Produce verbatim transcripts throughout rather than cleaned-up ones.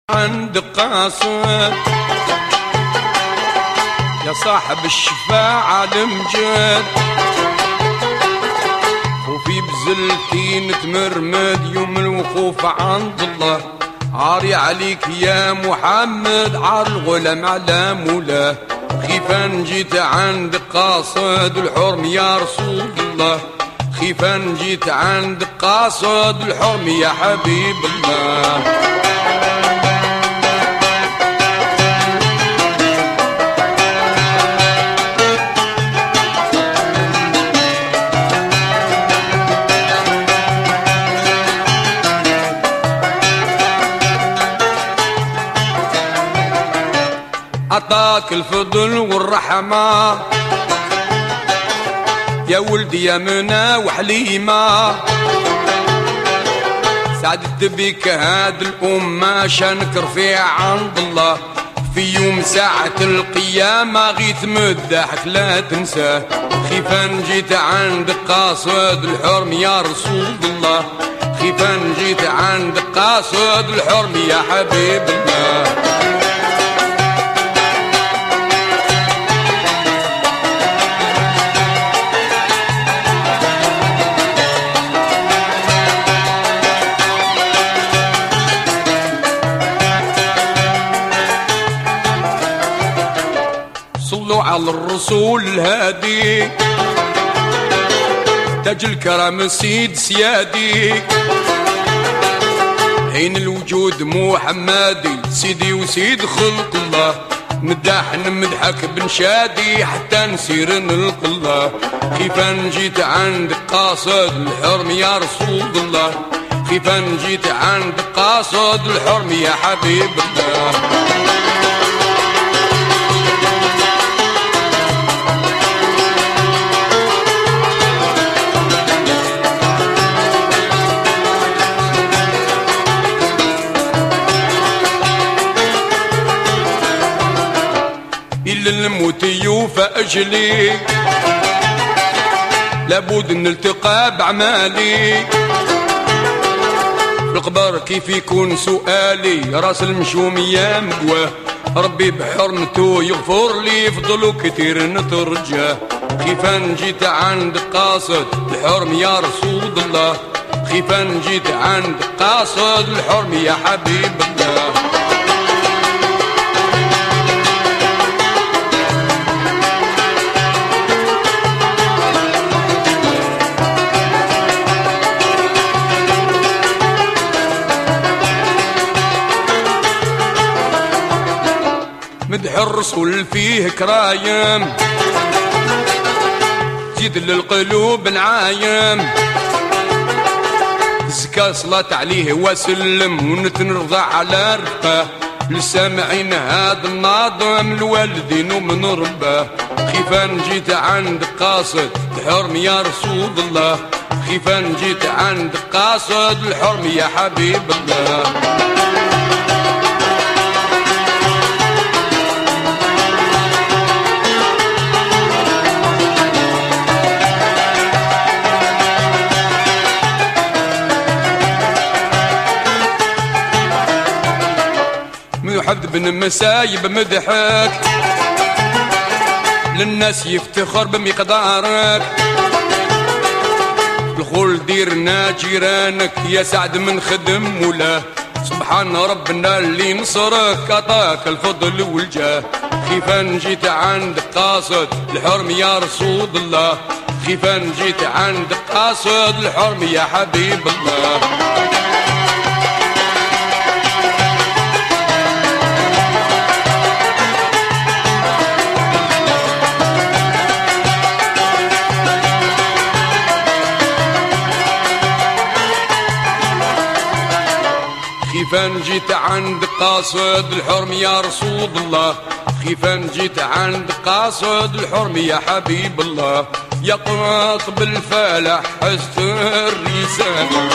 عند قاصد يا صاحب الشفاعة المجد، وفي بزلتين تمرمد يوم الوقوف عند الله. عاري عليك يا محمد عار الغلام على مولاه، خيفا جيت عند قاصد الحرم يا رسول الله، خيفا جيت عند قاصد الحرم يا حبيب الله. عطاك الفضل والرحمة يا ولدي يا منى وحليمة، سعدت بك هاد الأمة شانك رفيع عند الله. في يوم ساعة القيامة غيث مدحك لا تنساه، خيفا جيت عند قاصد الحرم يا رسول الله، خيفا جيت عند قاصد الحرم يا حبيب الله. صلوا على الرسول الهادي تاج الكرم سيد سيادي، عين الوجود محمدي سيدي وسيد خلق الله، مداح نمدحك بنشادي حتى نسير نلق الله. خيفا جيت عند قاصد الحرم يا رسول الله، خيفا جيت عند قاصد الحرم يا حبيب الله. إلا الموت يوفى أجلي لابد نلتقى بعمالي، في القبر كيف يكون سؤالي راس المشوم يا مقواه، ربي بحرمته يغفر لي فضلو كتير نترجاه. خيفا جيت عند قاصد الحرم يا رسول الله، خيفا جيت عند قاصد الحرم يا حبيب الله. مدح الرسول فيه كرايم زيد للقلوب نعايم، زكا صلاة عليه وسلم ونتنرضى على رفقه، للسامعين هذا الناظم الوالدين ومن رباه. خيفا جيت عند قاصد الحرم يا رسول الله، خيفا جيت عند قاصد الحرم يا حبيب الله. محمد بن مسايب مدحك للناس يفتخر بمقدارك، الخول ديرنا جيرانك يا سعد من خدم مولاه، سبحان ربنا اللي نصرك عطاك الفضل والجاه. خيفا جيت عند قاصد الحرم يا رسول الله، خيفا جيت عند قاصد الحرم يا حبيب الله. خيفا جيت عند قاصد الحرم يا رسول الله، خيفا جيت عند قاصد الحرم يا حبيب الله. يا قاطب الفلاح حزت الرسالة،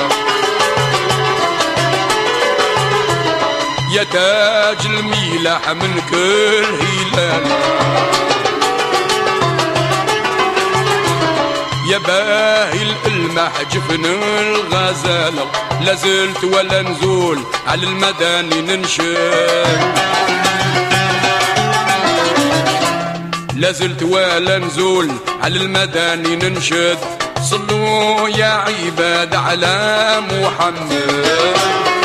يا تاج الميلح من كل هلال، يا باهي الألمح جفن الغزالة، لازلت ولا نزول على المداني ننشد، لازلت ولا نزول على المداني ننشد. صلوا يا عباد على محمد.